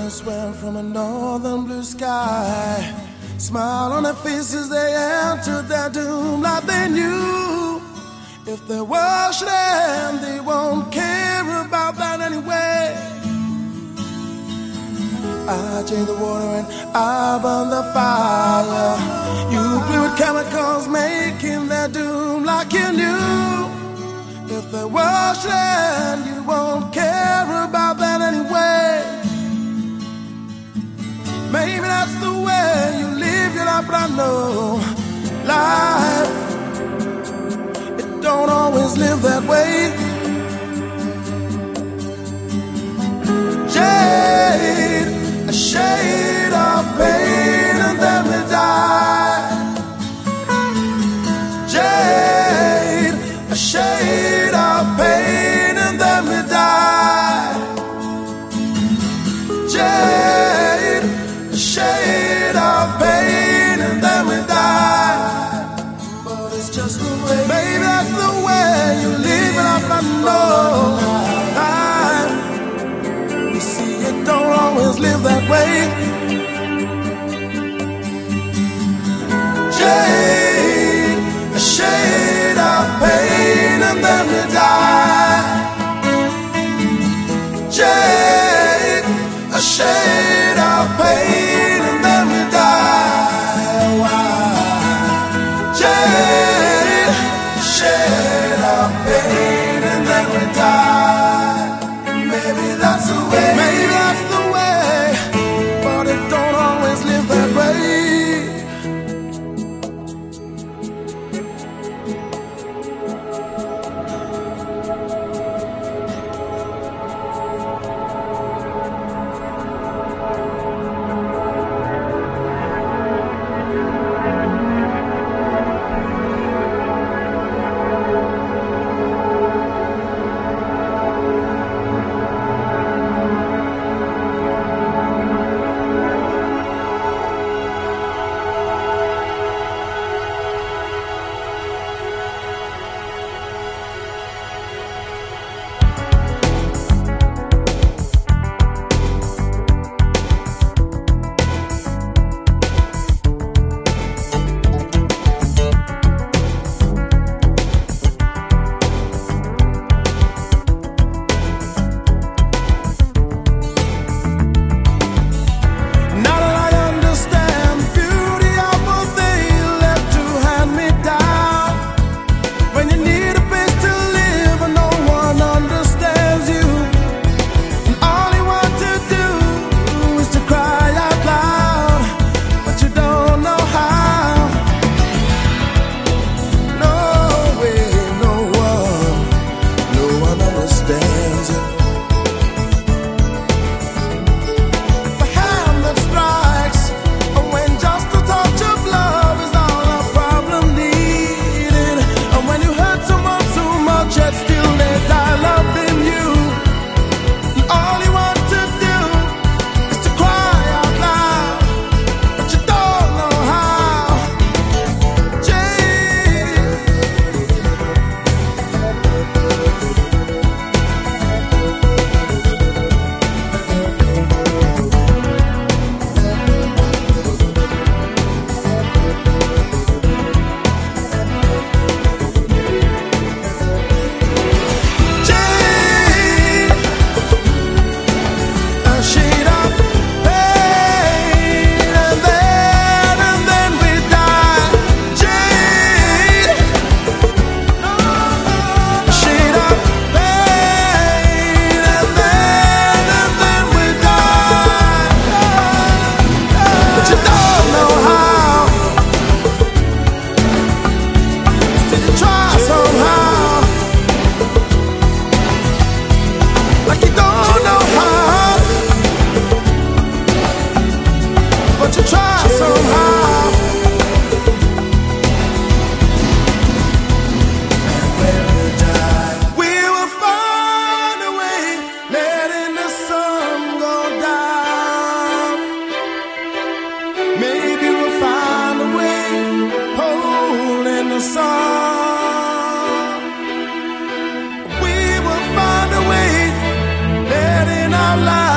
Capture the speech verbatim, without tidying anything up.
just went from a northern blue sky. Smile on their faces, they entered their doom like they knew. If they wash them, they won't care about that anyway. I change the water and I burn the fire. You blew with chemicals, making their doom like you knew. If they wash them, you won't care about that anyway. Maybe that's the way you live your life, but I know life, it don't always live that way. Jade, a shade of pain, and then we die. Jade, a shade of pain, and then we die. Jade, a shade of pain, and then we die. But it's just the way, baby, that's the way you live it up, I know. You see, it don't always live that way. Jade, a shade of pain, and then we die. Jade, a shade of pain, and then we die. Why? Jade, a shade of pain, and then we die. Maybe that's the way, maybe that's the way, but it don't always live that way. Song. We will find a way, letting our lives